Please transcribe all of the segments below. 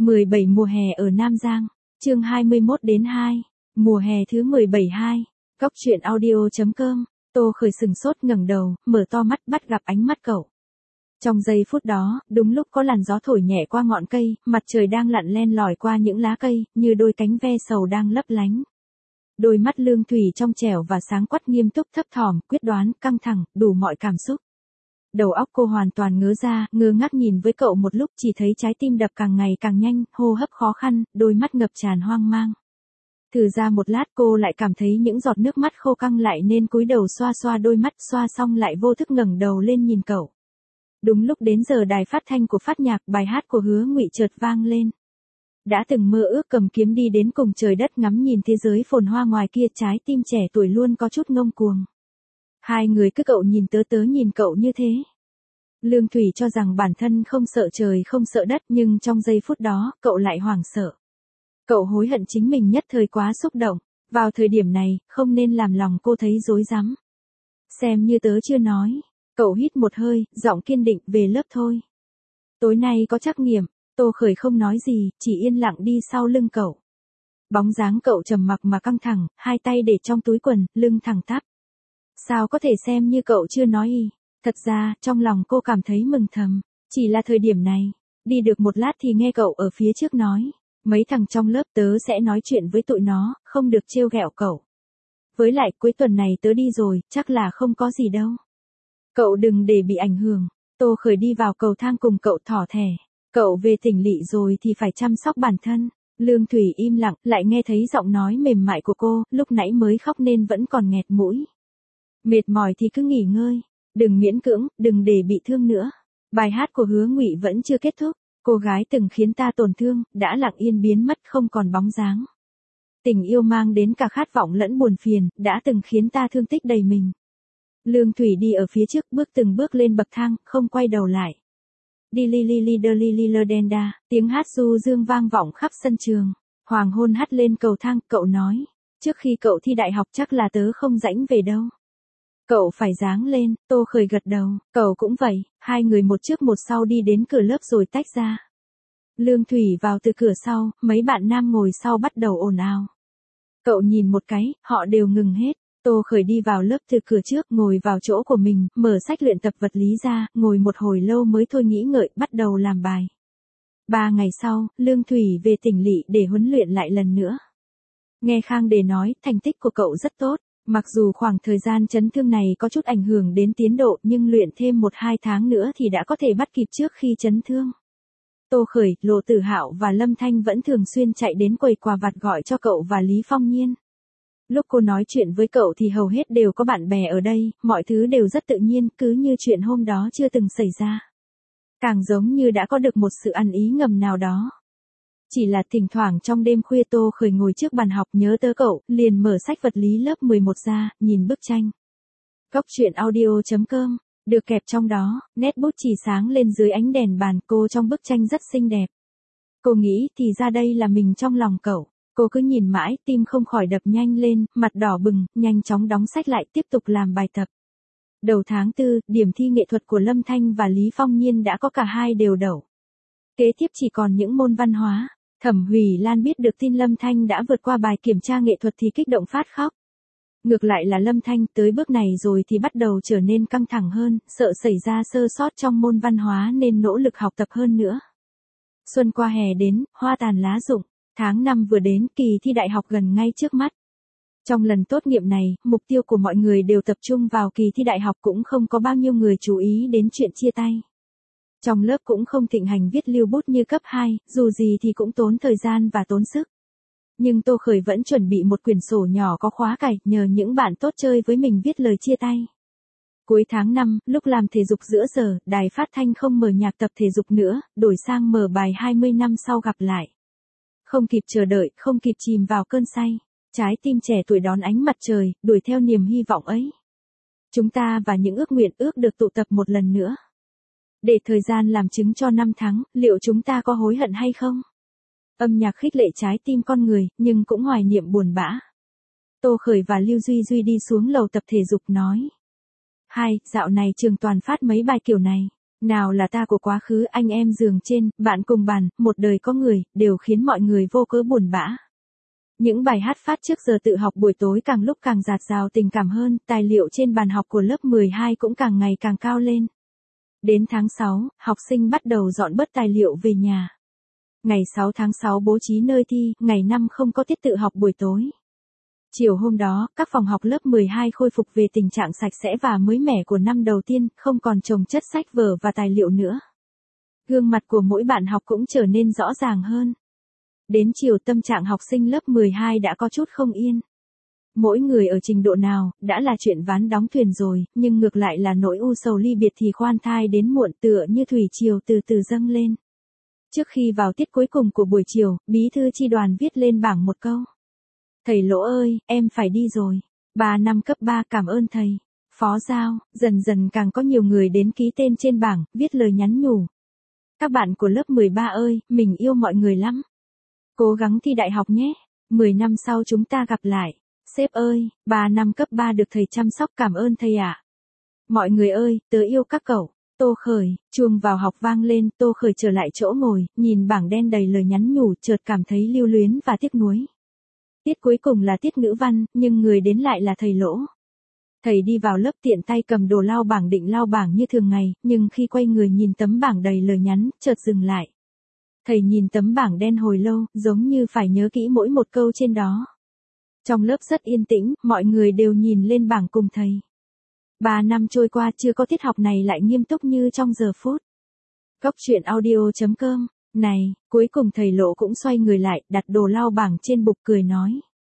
17 mùa hè ở Nam Giang, chương 21-2, mùa hè thứ 17-2, Góc truyện audio.com, Tô Khởi sừng sốt ngẩng đầu, mở to mắt bắt gặp ánh mắt cậu. Trong giây phút đó, đúng lúc có làn gió thổi nhẹ qua ngọn cây, mặt trời đang lặn len lỏi qua những lá cây, như đôi cánh ve sầu đang lấp lánh. Đôi mắt Lương Thủy trong trẻo và sáng quắc nghiêm túc thấp thỏm, quyết đoán, căng thẳng, đủ mọi cảm xúc. Đầu óc cô hoàn toàn ngớ ra, ngơ ngác nhìn với cậu một lúc chỉ thấy trái tim đập càng ngày càng nhanh, hô hấp khó khăn, đôi mắt ngập tràn hoang mang. Thử ra một lát cô lại cảm thấy những giọt nước mắt khô căng lại nên cúi đầu xoa xoa đôi mắt, xoa xong lại vô thức ngẩng đầu lên nhìn cậu. Đúng lúc đến giờ đài phát thanh của phát nhạc, bài hát của Hứa Ngụy chợt vang lên. Đã từng mơ ước cầm kiếm đi đến cùng trời đất ngắm nhìn thế giới phồn hoa ngoài kia, trái tim trẻ tuổi luôn có chút ngông cuồng. Hai người cứ cậu nhìn tớ tớ nhìn cậu như thế. Lương Thủy cho rằng bản thân không sợ trời không sợ đất, nhưng trong giây phút đó, cậu lại hoảng sợ. Cậu hối hận chính mình nhất thời quá xúc động, vào thời điểm này, không nên làm lòng cô thấy rối rắm. Xem như tớ chưa nói. Cậu hít một hơi, giọng kiên định, về lớp thôi. Tối nay có trắc nghiệm. Tô Khởi không nói gì, chỉ yên lặng đi sau lưng cậu. Bóng dáng cậu trầm mặc mà căng thẳng, hai tay để trong túi quần, lưng thẳng tắp. Sao có thể xem như cậu chưa nói y. Thật ra, trong lòng cô cảm thấy mừng thầm. Chỉ là thời điểm này. Đi được một lát thì nghe cậu ở phía trước nói. Mấy thằng trong lớp tớ sẽ nói chuyện với tụi nó, không được trêu ghẹo cậu. Với lại cuối tuần này tớ đi rồi, chắc là không có gì đâu. Cậu đừng để bị ảnh hưởng. Tô Khởi đi vào cầu thang cùng cậu thỏ thẻ. Cậu về tỉnh lỵ rồi thì phải chăm sóc bản thân. Lương Thủy im lặng, lại nghe thấy giọng nói mềm mại của cô, lúc nãy mới khóc nên vẫn còn nghẹt mũi. Mệt mỏi thì cứ nghỉ ngơi. Đừng miễn cưỡng, đừng để bị thương nữa. Bài hát của Hứa Ngụy vẫn chưa kết thúc. Cô gái từng khiến ta tổn thương, đã lặng yên biến mất không còn bóng dáng. Tình yêu mang đến cả khát vọng lẫn buồn phiền, đã từng khiến ta thương tích đầy mình. Lương Thủy đi ở phía trước, bước từng bước lên bậc thang, không quay đầu lại. Đi li li li đơ li li lơ đen đa, tiếng hát du dương vang vọng khắp sân trường. Hoàng hôn hắt lên cầu thang, cậu nói. Trước khi cậu thi đại học chắc là tớ không rãnh về đâu. Cậu phải dáng lên, Tô Khởi gật đầu, cậu cũng vậy, hai người một trước một sau đi đến cửa lớp rồi tách ra. Lương Thủy vào từ cửa sau, mấy bạn nam ngồi sau bắt đầu ồn ào. Cậu nhìn một cái, họ đều ngừng hết. Tô Khởi đi vào lớp từ cửa trước, ngồi vào chỗ của mình, mở sách luyện tập vật lý ra, ngồi một hồi lâu mới thôi nghĩ ngợi, bắt đầu làm bài. 3 ngày sau, Lương Thủy về tỉnh lỵ để huấn luyện lại lần nữa. Nghe Khang Đề nói, thành tích của cậu rất tốt. Mặc dù khoảng thời gian chấn thương này có chút ảnh hưởng đến tiến độ, nhưng luyện thêm 1-2 tháng nữa thì đã có thể bắt kịp trước khi chấn thương. Tô Khởi, Lộ Tử Hạo và Lâm Thanh vẫn thường xuyên chạy đến quầy quà vặt gọi cho cậu và Lý Phong Nhiên. Lúc cô nói chuyện với cậu thì hầu hết đều có bạn bè ở đây, mọi thứ đều rất tự nhiên, cứ như chuyện hôm đó chưa từng xảy ra. Càng giống như đã có được một sự ăn ý ngầm nào đó. Chỉ là thỉnh thoảng trong đêm khuya Tô Khởi ngồi trước bàn học nhớ tới cậu, liền mở sách vật lý lớp 11 ra, nhìn bức tranh. Góc truyện audio.com, được kẹp trong đó, nét bút chỉ sáng lên dưới ánh đèn bàn, cô trong bức tranh rất xinh đẹp. Cô nghĩ thì ra đây là mình trong lòng cậu. Cô cứ nhìn mãi, tim không khỏi đập nhanh lên, mặt đỏ bừng, nhanh chóng đóng sách lại tiếp tục làm bài tập. Đầu tháng 4, điểm thi nghệ thuật của Lâm Thanh và Lý Phong Nhiên đã có cả hai đều đậu. Kế tiếp chỉ còn những môn văn hóa. Thẩm Hủy Lan biết được tin Lâm Thanh đã vượt qua bài kiểm tra nghệ thuật thì kích động phát khóc. Ngược lại là Lâm Thanh tới bước này rồi thì bắt đầu trở nên căng thẳng hơn, sợ xảy ra sơ sót trong môn văn hóa nên nỗ lực học tập hơn nữa. Xuân qua hè đến, hoa tàn lá rụng. Tháng 5 vừa đến, kỳ thi đại học gần ngay trước mắt. Trong lần tốt nghiệp này, mục tiêu của mọi người đều tập trung vào kỳ thi đại học, cũng không có bao nhiêu người chú ý đến chuyện chia tay. Trong lớp cũng không thịnh hành viết lưu bút như cấp 2, dù gì thì cũng tốn thời gian và tốn sức. Nhưng Tô Khởi vẫn chuẩn bị một quyển sổ nhỏ có khóa cài, nhờ những bạn tốt chơi với mình viết lời chia tay. Cuối tháng 5, lúc làm thể dục giữa giờ, đài phát thanh không mở nhạc tập thể dục nữa, đổi sang mở bài 20 năm sau gặp lại. Không kịp chờ đợi, không kịp chìm vào cơn say. Trái tim trẻ tuổi đón ánh mặt trời, đuổi theo niềm hy vọng ấy. Chúng ta và những ước nguyện ước được tụ tập một lần nữa. Để thời gian làm chứng cho năm tháng, liệu chúng ta có hối hận hay không? Âm nhạc khích lệ trái tim con người, nhưng cũng hoài niệm buồn bã. Tô Khởi và Lưu Duy Duy đi xuống lầu tập thể dục nói. Dạo này trường toàn phát mấy bài kiểu này. Nào là ta của quá khứ, anh em giường trên, bạn cùng bàn, một đời có người, đều khiến mọi người vô cớ buồn bã. Những bài hát phát trước giờ tự học buổi tối càng lúc càng dạt dào tình cảm hơn, tài liệu trên bàn học của lớp 12 cũng càng ngày càng cao lên. Đến tháng 6, học sinh bắt đầu dọn bớt tài liệu về nhà. Ngày 6 tháng 6 bố trí nơi thi, ngày 5 không có tiết tự học buổi tối. Chiều hôm đó, các phòng học lớp 12 khôi phục về tình trạng sạch sẽ và mới mẻ của năm đầu tiên, không còn chồng chất sách vở và tài liệu nữa. Gương mặt của mỗi bạn học cũng trở nên rõ ràng hơn. Đến chiều tâm trạng học sinh lớp 12 đã có chút không yên. Mỗi người ở trình độ nào, đã là chuyện ván đóng thuyền rồi, nhưng ngược lại là nỗi u sầu ly biệt thì khoan thai đến muộn tựa như thủy triều từ từ dâng lên. Trước khi vào tiết cuối cùng của buổi chiều, bí thư chi đoàn viết lên bảng một câu. Thầy Lỗ ơi, em phải đi rồi. 3 năm cấp 3 cảm ơn thầy. Phó giao, dần dần càng có nhiều người đến ký tên trên bảng, viết lời nhắn nhủ. Các bạn của lớp 13 ơi, mình yêu mọi người lắm. Cố gắng thi đại học nhé. 10 năm sau chúng ta gặp lại. Sếp ơi, 3 năm cấp 3 được thầy chăm sóc cảm ơn thầy ạ. Mọi người ơi, tớ yêu các cậu. Tô Khởi, chuông vào học vang lên, Tô Khởi trở lại chỗ ngồi, nhìn bảng đen đầy lời nhắn nhủ, chợt cảm thấy lưu luyến và tiếc nuối. Tiết cuối cùng là tiết ngữ văn, nhưng người đến lại là thầy Lỗ. Thầy đi vào lớp tiện tay cầm đồ lau bảng định lau bảng như thường ngày, nhưng khi quay người nhìn tấm bảng đầy lời nhắn, chợt dừng lại. Thầy nhìn tấm bảng đen hồi lâu, giống như phải nhớ kỹ mỗi một câu trên đó. Trong lớp rất yên tĩnh, mọi người đều nhìn lên bảng cùng thầy. 3 năm trôi qua chưa có tiết học này lại nghiêm túc như trong giờ phút. Cốc truyện audio.com. Này, cuối cùng thầy Lỗ cũng xoay người lại, đặt đồ lau bảng trên bục cười nói.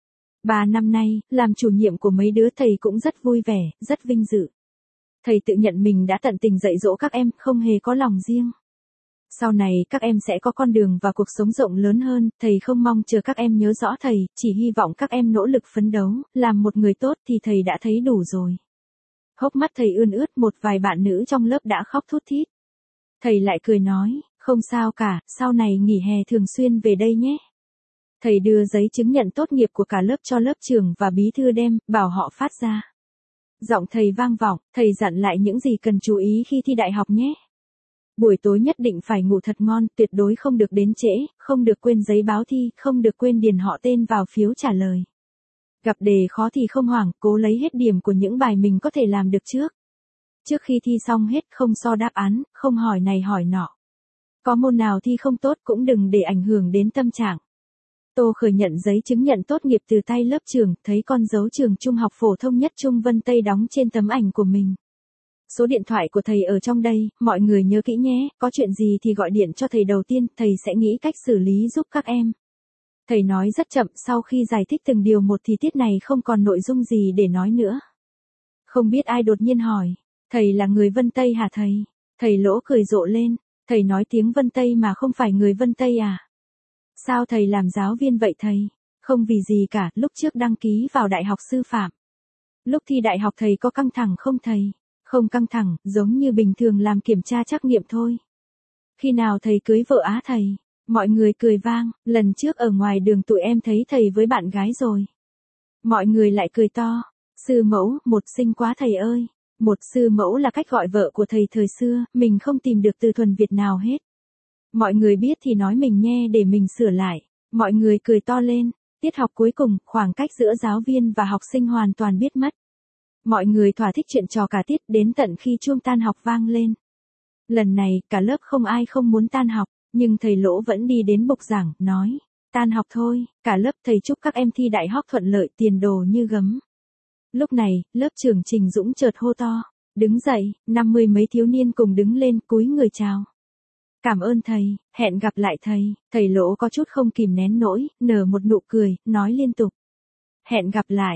3 năm nay, làm chủ nhiệm của mấy đứa thầy cũng rất vui vẻ, rất vinh dự. Thầy tự nhận mình đã tận tình dạy dỗ các em, không hề có lòng riêng. Sau này các em sẽ có con đường và cuộc sống rộng lớn hơn, thầy không mong chờ các em nhớ rõ thầy, chỉ hy vọng các em nỗ lực phấn đấu, làm một người tốt thì thầy đã thấy đủ rồi. Hốc mắt thầy ươn ướt, một vài bạn nữ trong lớp đã khóc thút thít. Thầy lại cười nói, không sao cả, sau này nghỉ hè thường xuyên về đây nhé. Thầy đưa giấy chứng nhận tốt nghiệp của cả lớp cho lớp trưởng và bí thư đem, bảo họ phát ra. Giọng thầy vang vọng, thầy dặn lại những gì cần chú ý khi thi đại học nhé. Buổi tối nhất định phải ngủ thật ngon, tuyệt đối không được đến trễ, không được quên giấy báo thi, không được quên điền họ tên vào phiếu trả lời. Gặp đề khó thì không hoảng, cố lấy hết điểm của những bài mình có thể làm được trước. Trước khi thi xong hết, không so đáp án, không hỏi này hỏi nọ. Có môn nào thi không tốt cũng đừng để ảnh hưởng đến tâm trạng. Tô Khởi nhận giấy chứng nhận tốt nghiệp từ tay lớp trưởng, thấy con dấu trường trung học phổ thông nhất Trung Vân Tây đóng trên tấm ảnh của mình. Số điện thoại của thầy ở trong đây, mọi người nhớ kỹ nhé, có chuyện gì thì gọi điện cho thầy đầu tiên, thầy sẽ nghĩ cách xử lý giúp các em. Thầy nói rất chậm, sau khi giải thích từng điều một thì tiết này không còn nội dung gì để nói nữa. Không biết ai đột nhiên hỏi, thầy là người Vân Tây hả thầy? Thầy Lỗ cười rộ lên, thầy nói tiếng Vân Tây mà không phải người Vân Tây à? Sao thầy làm giáo viên vậy thầy? Không vì gì cả, lúc trước đăng ký vào đại học sư phạm. Lúc thi đại học thầy có căng thẳng không thầy? Không căng thẳng, giống như bình thường làm kiểm tra trắc nghiệm thôi. Khi nào thầy cưới vợ á thầy? Mọi người cười vang, lần trước ở ngoài đường tụi em thấy thầy với bạn gái rồi. Mọi người lại cười to. Sư mẫu, một xinh quá thầy ơi. Một sư mẫu là cách gọi vợ của thầy thời xưa, mình không tìm được từ thuần Việt nào hết. Mọi người biết thì nói mình nghe để mình sửa lại. Mọi người cười to lên. Tiết học cuối cùng, khoảng cách giữa giáo viên và học sinh hoàn toàn biết mất. Mọi người thỏa thích chuyện trò cả tiết đến tận khi chuông tan học vang lên. Lần này, cả lớp không ai không muốn tan học, nhưng thầy Lỗ vẫn đi đến bục giảng, nói, tan học thôi, cả lớp thầy chúc các em thi đại học thuận lợi, tiền đồ như gấm. Lúc này, lớp trưởng Trình Dũng chợt hô to, đứng dậy, 50 mấy thiếu niên cùng đứng lên, cúi người chào. Cảm ơn thầy, hẹn gặp lại thầy Lỗ có chút không kìm nén nổi, nở một nụ cười, nói liên tục. Hẹn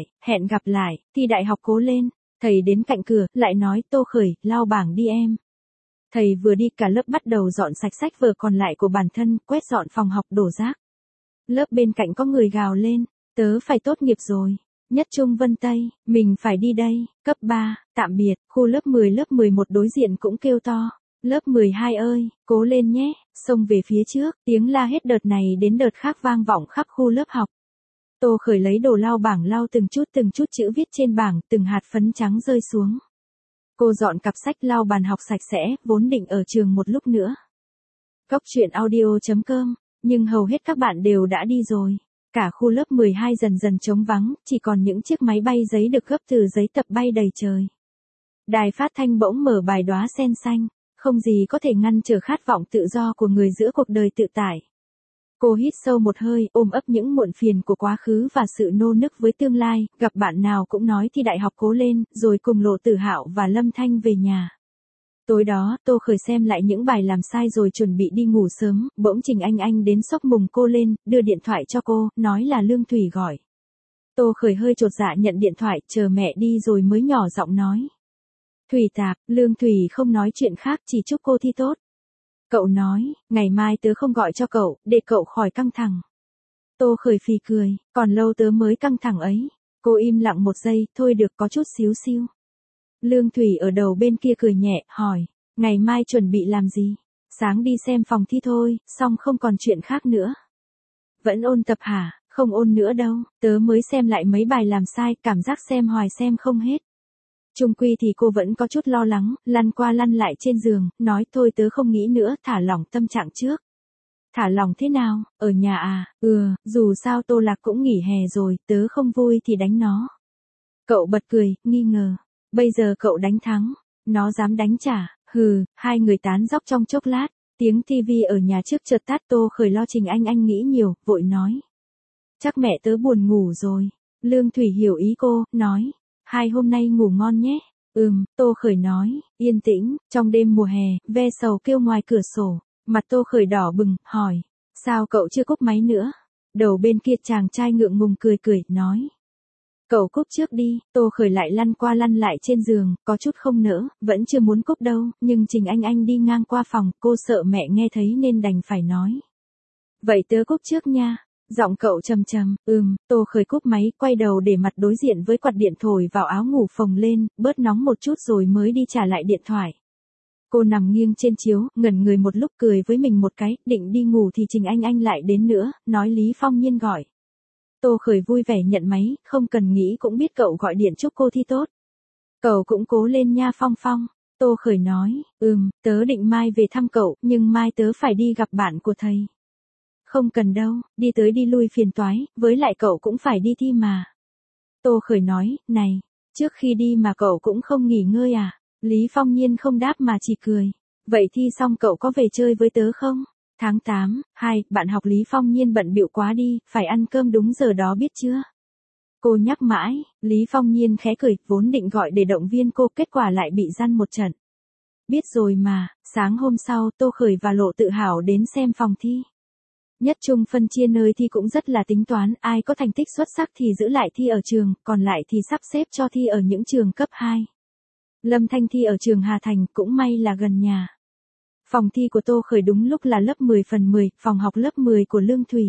gặp lại, thi đại học cố lên. Thầy đến cạnh cửa, lại nói, Tô Khởi, lau bảng đi em. Thầy vừa đi cả lớp bắt đầu dọn sạch sách vở còn lại của bản thân, quét dọn phòng học đổ rác. Lớp bên cạnh có người gào lên, tớ phải tốt nghiệp rồi. Nhất Trung Vân Tây, mình phải đi đây, cấp 3, tạm biệt, khu lớp 10 lớp 11 đối diện cũng kêu to. Lớp 12 ơi, cố lên nhé, xông về phía trước, tiếng la hết đợt này đến đợt khác vang vọng khắp khu lớp học. Tô Khởi lấy đồ lau bảng lau từng chút chữ viết trên bảng, từng hạt phấn trắng rơi xuống. Cô dọn cặp sách lau bàn học sạch sẽ, vốn định ở trường một lúc nữa. Cốc truyện audio.com, nhưng hầu hết các bạn đều đã đi rồi. Cả khu lớp 12 dần dần trống vắng, chỉ còn những chiếc máy bay giấy được gấp từ giấy tập bay đầy trời. Đài phát thanh bỗng mở bài đóa sen xanh, không gì có thể ngăn trở khát vọng tự do của người giữa cuộc đời tự tại. Cô hít sâu một hơi, ôm ấp những muộn phiền của quá khứ và sự nô nức với tương lai, gặp bạn nào cũng nói thi đại học cố lên, rồi cùng Lộ Tử Hạo và Lâm Thanh về nhà. Tối đó, Tô Khởi xem lại những bài làm sai rồi chuẩn bị đi ngủ sớm, bỗng Trình Anh đến xốc mùng cô lên, đưa điện thoại cho cô, nói là Lương Thủy gọi. Tô Khởi hơi chột dạ nhận điện thoại, chờ mẹ đi rồi mới nhỏ giọng nói. Thủy tạp, Lương Thủy không nói chuyện khác, chỉ chúc cô thi tốt. Cậu nói, ngày mai tớ không gọi cho cậu, để cậu khỏi căng thẳng. Tô Khởi phì cười, còn lâu tớ mới căng thẳng ấy. Cô im lặng một giây, thôi được có chút xíu xiu. Lương Thủy ở đầu bên kia cười nhẹ, hỏi, ngày mai chuẩn bị làm gì? Sáng đi xem phòng thi thôi, xong không còn chuyện khác nữa. Vẫn ôn tập hả? Không ôn nữa đâu, tớ mới xem lại mấy bài làm sai, cảm giác xem hoài xem không hết. Chung quy thì cô vẫn có chút lo lắng, lăn qua lăn lại trên giường, nói thôi tớ không nghĩ nữa, thả lỏng tâm trạng trước. Thả lỏng thế nào, ở nhà à, dù sao Tô Lạc cũng nghỉ hè rồi, tớ không vui thì đánh nó. Cậu bật cười, nghi ngờ, bây giờ cậu đánh thắng, nó dám đánh trả, hai người tán dóc trong chốc lát, tiếng tivi ở nhà trước chợt tắt. Tô Khởi lo Trình Anh nghĩ nhiều, vội nói. Chắc mẹ tớ buồn ngủ rồi. Lương Thủy hiểu ý cô, nói. Hai hôm nay ngủ ngon nhé. Tô Khởi nói, yên tĩnh, trong đêm mùa hè, ve sầu kêu ngoài cửa sổ. Mặt Tô Khởi đỏ bừng, hỏi, sao cậu chưa cúp máy nữa? Đầu bên kia chàng trai ngượng ngùng cười, nói. Cậu cúp trước đi. Tô Khởi lại lăn qua lăn lại trên giường, có chút không nỡ, vẫn chưa muốn cúp đâu, nhưng Trình Anh đi ngang qua phòng, cô sợ mẹ nghe thấy nên đành phải nói. Vậy tớ cúp trước nha. Giọng cậu trầm trầm, Tô Khởi cúp máy, quay đầu để mặt đối diện với quạt điện thổi vào áo ngủ phồng lên, bớt nóng một chút rồi mới đi trả lại điện thoại. Cô nằm nghiêng trên chiếu, ngẩn người một lúc cười với mình một cái, định đi ngủ thì Trình Anh lại đến nữa, nói Lý Phong Nhiên gọi. Tô Khởi vui vẻ nhận máy, không cần nghĩ cũng biết cậu gọi điện chúc cô thi tốt. Cậu cũng cố lên nha Phong Phong. Tô Khởi nói, tớ định mai về thăm cậu, nhưng mai tớ phải đi gặp bạn của thầy. Không cần đâu, đi tới đi lui phiền toái, với lại cậu cũng phải đi thi mà. Tô Khởi nói, này, trước khi đi mà cậu cũng không nghỉ ngơi à? Lý Phong Nhiên không đáp mà chỉ cười. Vậy thi xong cậu có về chơi với tớ không? Tháng 8, bạn học Lý Phong Nhiên bận bịu quá đi, phải ăn cơm đúng giờ đó biết chưa? Cô nhắc mãi, Lý Phong Nhiên khẽ cười, vốn định gọi để động viên cô, kết quả lại bị răn một trận. Biết rồi mà, sáng hôm sau Tô Khởi và Lộ Tự Hảo đến xem phòng thi. Nhất trung phân chia nơi thi cũng rất là tính toán, ai có thành tích xuất sắc thì giữ lại thi ở trường, còn lại thì sắp xếp cho thi ở những trường cấp 2. Lâm Thanh thi ở trường Hà Thành, cũng may là gần nhà. Phòng thi của Tô Khởi đúng lúc là lớp 10/10, phòng học lớp 10 của Lương Thủy.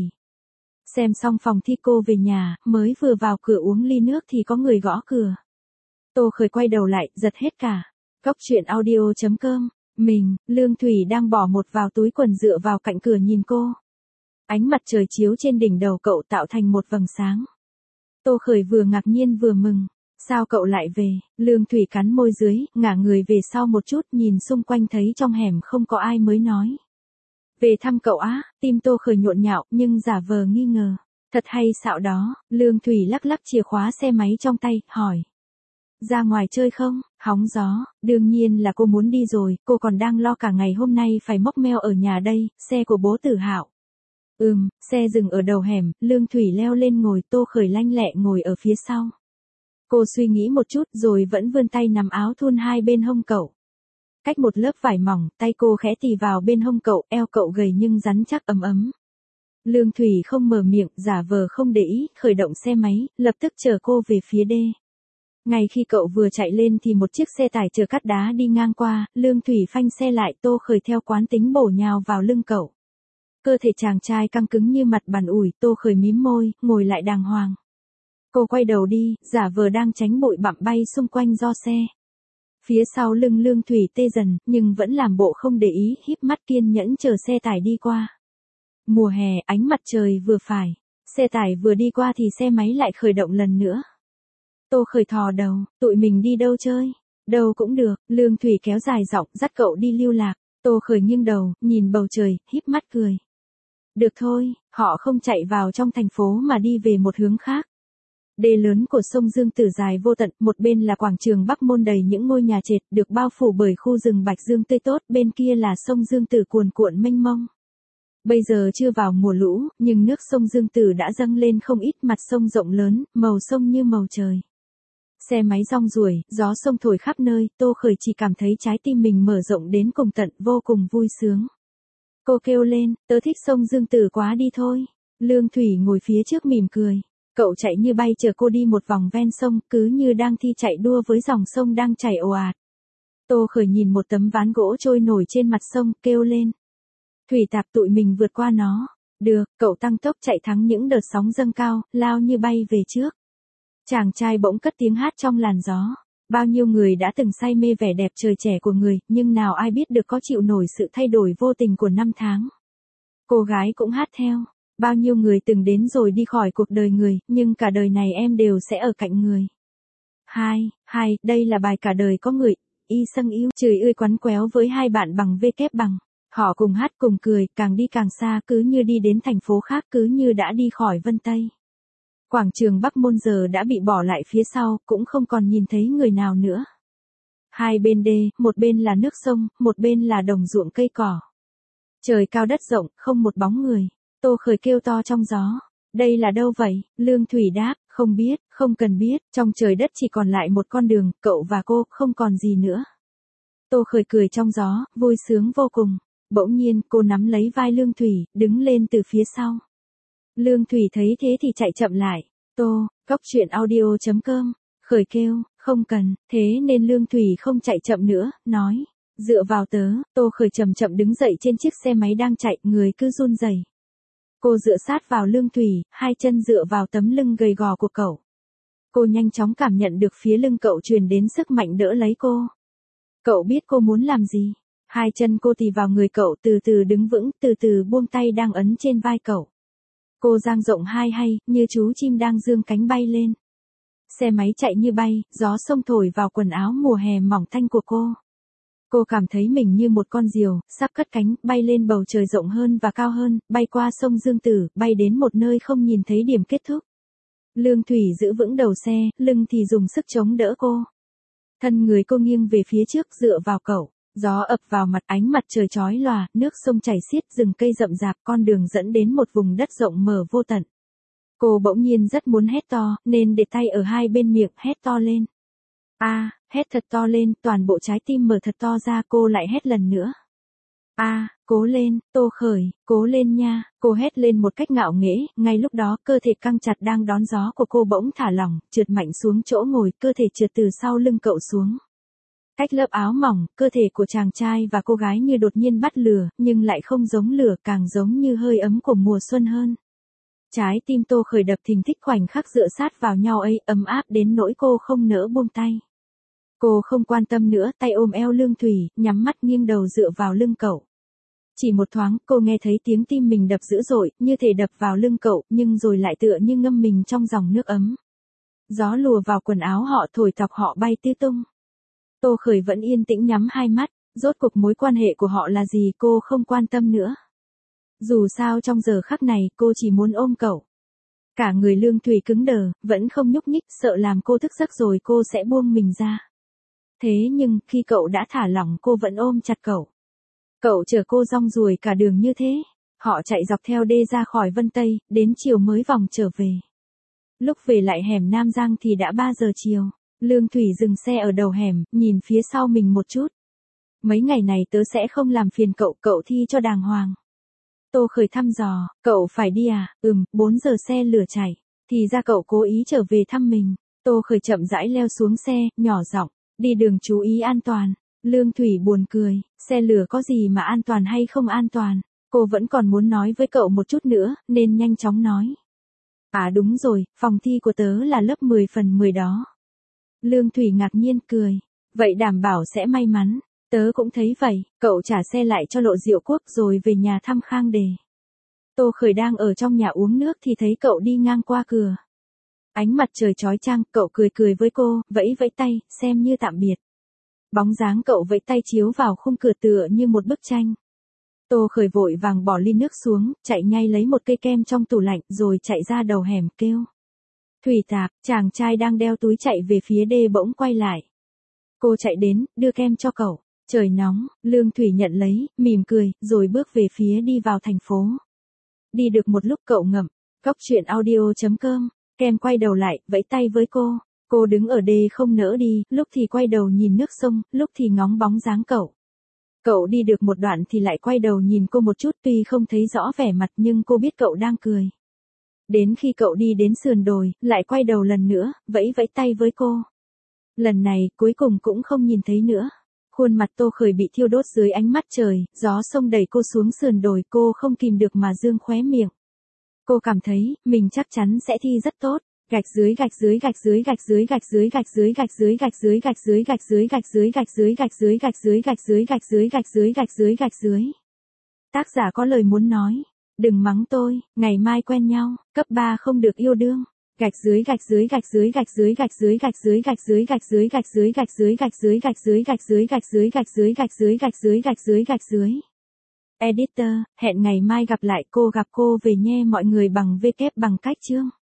Xem xong phòng thi cô về nhà, mới vừa vào cửa uống ly nước thì có người gõ cửa. Tô Khởi quay đầu lại, giật hết cả. Cốc truyện audio.com, Lương Thủy đang bỏ một vào túi quần dựa vào cạnh cửa nhìn cô. Ánh mặt trời chiếu trên đỉnh đầu cậu tạo thành một vầng sáng. Tô Khởi vừa ngạc nhiên vừa mừng. Sao cậu lại về? Lương Thủy cắn môi dưới, ngả người về sau một chút, nhìn xung quanh thấy trong hẻm không có ai mới nói. Về thăm cậu á, tim Tô Khởi nhộn nhạo, nhưng giả vờ nghi ngờ. Thật hay xạo đó, Lương Thủy lắc chìa khóa xe máy trong tay, hỏi. Ra ngoài chơi không? Hóng gió, đương nhiên là cô muốn đi rồi, cô còn đang lo cả ngày hôm nay phải móc meo ở nhà đây, xe của bố Tử Hạo. Xe dừng ở đầu hẻm, Lương Thủy leo lên ngồi, Tô Khởi lanh lẹ ngồi ở phía sau. Cô suy nghĩ một chút rồi vẫn vươn tay nắm áo thun hai bên hông cậu. Cách một lớp vải mỏng, tay cô khẽ tì vào bên hông cậu, eo cậu gầy nhưng rắn chắc ấm ấm. Lương Thủy không mở miệng, giả vờ không để ý, khởi động xe máy, lập tức chở cô về phía đê. Ngay khi cậu vừa chạy lên thì một chiếc xe tải chở cát đá đi ngang qua, Lương Thủy phanh xe lại, Tô Khởi theo quán tính bổ nhào vào lưng cậu. Cơ thể chàng trai căng cứng như mặt bàn ủi, Tô Khởi mím môi, ngồi lại đàng hoàng. Cô quay đầu đi, giả vờ đang tránh bụi bặm bay xung quanh do xe. Phía sau lưng Lương Thủy tê dần, nhưng vẫn làm bộ không để ý, híp mắt kiên nhẫn chờ xe tải đi qua. Mùa hè, ánh mặt trời vừa phải. Xe tải vừa đi qua thì xe máy lại khởi động lần nữa. Tô Khởi thò đầu, tụi mình đi đâu chơi? Đâu cũng được, Lương Thủy kéo dài giọng dắt cậu đi lưu lạc. Tô Khởi nghiêng đầu, nhìn bầu trời, híp mắt cười. Được thôi, họ không chạy vào trong thành phố mà đi về một hướng khác. Đê lớn của sông Dương Tử dài vô tận, một bên là quảng trường Bắc Môn đầy những ngôi nhà trệt được bao phủ bởi khu rừng bạch dương tươi tốt, bên kia là sông Dương Tử cuồn cuộn mênh mông. Bây giờ chưa vào mùa lũ, nhưng nước sông Dương Tử đã dâng lên không ít, mặt sông rộng lớn, màu sông như màu trời. Xe máy rong ruổi, gió sông thổi khắp nơi, Tô Khởi chỉ cảm thấy trái tim mình mở rộng đến cùng tận, vô cùng vui sướng. Cô kêu lên, tớ thích sông Dương Tử quá đi thôi. Lương Thủy ngồi phía trước mỉm cười. Cậu chạy như bay chờ cô đi một vòng ven sông, cứ như đang thi chạy đua với dòng sông đang chảy ồ ạt. Tô Khởi nhìn một tấm ván gỗ trôi nổi trên mặt sông, kêu lên. Thủy Tạp tụi mình vượt qua nó. Được, cậu tăng tốc chạy thắng những đợt sóng dâng cao, lao như bay về trước. Chàng trai bỗng cất tiếng hát trong làn gió. Bao nhiêu người đã từng say mê vẻ đẹp trời trẻ của người, nhưng nào ai biết được có chịu nổi sự thay đổi vô tình của năm tháng. Cô gái cũng hát theo. Bao nhiêu người từng đến rồi đi khỏi cuộc đời người, nhưng cả đời này em đều sẽ ở cạnh người. Đây là bài Cả đời có người, y sâng yêu, chửi ươi quắn quéo với hai bạn bằng V kép bằng. Họ cùng hát cùng cười, càng đi càng xa, cứ như đi đến thành phố khác, cứ như đã đi khỏi Vân Tây. Quảng trường Bắc Môn giờ đã bị bỏ lại phía sau, cũng không còn nhìn thấy người nào nữa. Hai bên đê, một bên là nước sông, một bên là đồng ruộng cây cỏ. Trời cao đất rộng, không một bóng người. Tô Khởi kêu to trong gió. Đây là đâu vậy? Lương Thủy đáp, không biết, không cần biết, trong trời đất chỉ còn lại một con đường, cậu và cô, không còn gì nữa. Tô Khởi cười trong gió, vui sướng vô cùng. Bỗng nhiên, cô nắm lấy vai Lương Thủy, đứng lên từ phía sau. Lương Thủy thấy thế thì chạy chậm lại. Góc chuyện audio.com. Khởi kêu, không cần, thế nên Lương Thủy không chạy chậm nữa, nói. Dựa vào tớ, Tô Khởi chậm chậm đứng dậy trên chiếc xe máy đang chạy, người cứ run rẩy. Cô dựa sát vào Lương Thủy, hai chân dựa vào tấm lưng gầy gò của cậu. Cô nhanh chóng cảm nhận được phía lưng cậu truyền đến sức mạnh đỡ lấy cô. Cậu biết cô muốn làm gì? Hai chân cô tì vào người cậu, từ từ đứng vững, từ từ buông tay đang ấn trên vai cậu. Cô dang rộng hai hay, như chú chim đang dương cánh bay lên. Xe máy chạy như bay, gió sông thổi vào quần áo mùa hè mỏng tanh của cô. Cô cảm thấy mình như một con diều, sắp cất cánh, bay lên bầu trời rộng hơn và cao hơn, bay qua sông Dương Tử, bay đến một nơi không nhìn thấy điểm kết thúc. Lương Thủy giữ vững đầu xe, lưng thì dùng sức chống đỡ cô. Thân người cô nghiêng về phía trước dựa vào cậu. Gió ập vào mặt, ánh mặt trời chói lòa, nước sông chảy xiết, rừng cây rậm rạp, con đường dẫn đến một vùng đất rộng mở vô tận. Cô bỗng nhiên rất muốn hét to, nên để tay ở hai bên miệng, hét to lên. Hét thật to lên, toàn bộ trái tim mở thật to ra, cô lại hét lần nữa. Cố lên, Tô Khởi, cố lên nha, cô hét lên một cách ngạo nghễ, ngay lúc đó, cơ thể căng chặt đang đón gió của cô bỗng thả lỏng, trượt mạnh xuống chỗ ngồi, cơ thể trượt từ sau lưng cậu xuống. Cách lớp áo mỏng, cơ thể của chàng trai và cô gái như đột nhiên bắt lửa, nhưng lại không giống lửa, càng giống như hơi ấm của mùa xuân hơn. Trái tim Tô Khởi đập thình thịch, khoảnh khắc dựa sát vào nhau ấy, ấm áp đến nỗi cô không nỡ buông tay. Cô không quan tâm nữa, tay ôm eo Lương Thủy, nhắm mắt nghiêng đầu dựa vào lưng cậu. Chỉ một thoáng, cô nghe thấy tiếng tim mình đập dữ dội, như thể đập vào lưng cậu, nhưng rồi lại tựa như ngâm mình trong dòng nước ấm. Gió lùa vào quần áo họ, thổi thọc họ bay tứ tung. Tô Khởi vẫn yên tĩnh nhắm hai mắt, rốt cuộc mối quan hệ của họ là gì cô không quan tâm nữa. Dù sao trong giờ khắc này, cô chỉ muốn ôm cậu. Cả người Lương Thủy cứng đờ, vẫn không nhúc nhích, sợ làm cô thức giấc rồi cô sẽ buông mình ra. Thế nhưng, khi cậu đã thả lỏng cô vẫn ôm chặt cậu. Cậu chở cô rong ruổi cả đường như thế. Họ chạy dọc theo đê ra khỏi Vân Tây, đến chiều mới vòng trở về. Lúc về lại hẻm Nam Giang thì đã 3 giờ chiều. Lương Thủy dừng xe ở đầu hẻm, nhìn phía sau mình một chút. Mấy ngày này tớ sẽ không làm phiền cậu, cậu thi cho đàng hoàng. Tô Khởi thăm dò, cậu phải đi à? 4 giờ xe lửa chạy. Thì ra cậu cố ý trở về thăm mình. Tô Khởi chậm rãi leo xuống xe, nhỏ giọng, đi đường chú ý an toàn. Lương Thủy buồn cười, xe lửa có gì mà an toàn hay không an toàn. Cô vẫn còn muốn nói với cậu một chút nữa, nên nhanh chóng nói. Đúng rồi, phòng thi của tớ là lớp 10 phần 10 đó. Lương Thủy ngạc nhiên cười. Vậy đảm bảo sẽ may mắn. Tớ cũng thấy vậy, cậu trả xe lại cho Lộ Diệu Quốc rồi về nhà thăm Khang Đề. Tô Khởi đang ở trong nhà uống nước thì thấy cậu đi ngang qua cửa. Ánh mặt trời chói chang, cậu cười cười với cô, vẫy vẫy tay, xem như tạm biệt. Bóng dáng cậu vẫy tay chiếu vào khung cửa tựa như một bức tranh. Tô Khởi vội vàng bỏ ly nước xuống, chạy ngay lấy một cây kem trong tủ lạnh rồi chạy ra đầu hẻm kêu. Thủy Tạp, chàng trai đang đeo túi chạy về phía đê bỗng quay lại. Cô chạy đến, đưa kem cho cậu. Trời nóng, Lương Thủy nhận lấy, mỉm cười, rồi bước về phía đi vào thành phố. Đi được một lúc cậu ngậm. Cóc truyện audio.com, kem quay đầu lại, vẫy tay với cô. Cô đứng ở đê không nỡ đi, lúc thì quay đầu nhìn nước sông, lúc thì ngóng bóng dáng cậu. Cậu đi được một đoạn thì lại quay đầu nhìn cô một chút, tuy không thấy rõ vẻ mặt nhưng cô biết cậu đang cười. Đến khi cậu đi đến sườn đồi, lại quay đầu lần nữa, vẫy vẫy tay với cô. Lần này, cuối cùng cũng không nhìn thấy nữa. Khuôn mặt Tô Khởi bị thiêu đốt dưới ánh mắt trời, gió sông đẩy cô xuống sườn đồi, cô không kìm được mà dương khóe miệng. Cô cảm thấy, mình chắc chắn sẽ thi rất tốt. Gạch dưới gạch dưới gạch dưới gạch dưới gạch dưới gạch dưới gạch dưới gạch dưới gạch dưới gạch dưới gạch dưới gạch dưới gạch dưới gạch dưới gạch dưới gạch dưới gạch dưới gạch dưới gạch dưới. Tác giả có lời muốn nói. Đừng mắng tôi, ngày mai quen nhau, cấp 3 không được yêu đương. Gạch dưới gạch dưới gạch dưới gạch dưới gạch dưới gạch dưới gạch dưới gạch dưới gạch dưới gạch dưới gạch dưới gạch dưới gạch dưới gạch dưới gạch dưới gạch dưới gạch dưới gạch dưới gạch dưới. Editor, hẹn ngày mai gặp lại, cô gặp cô về nhé mọi người bằng W bằng cách chương.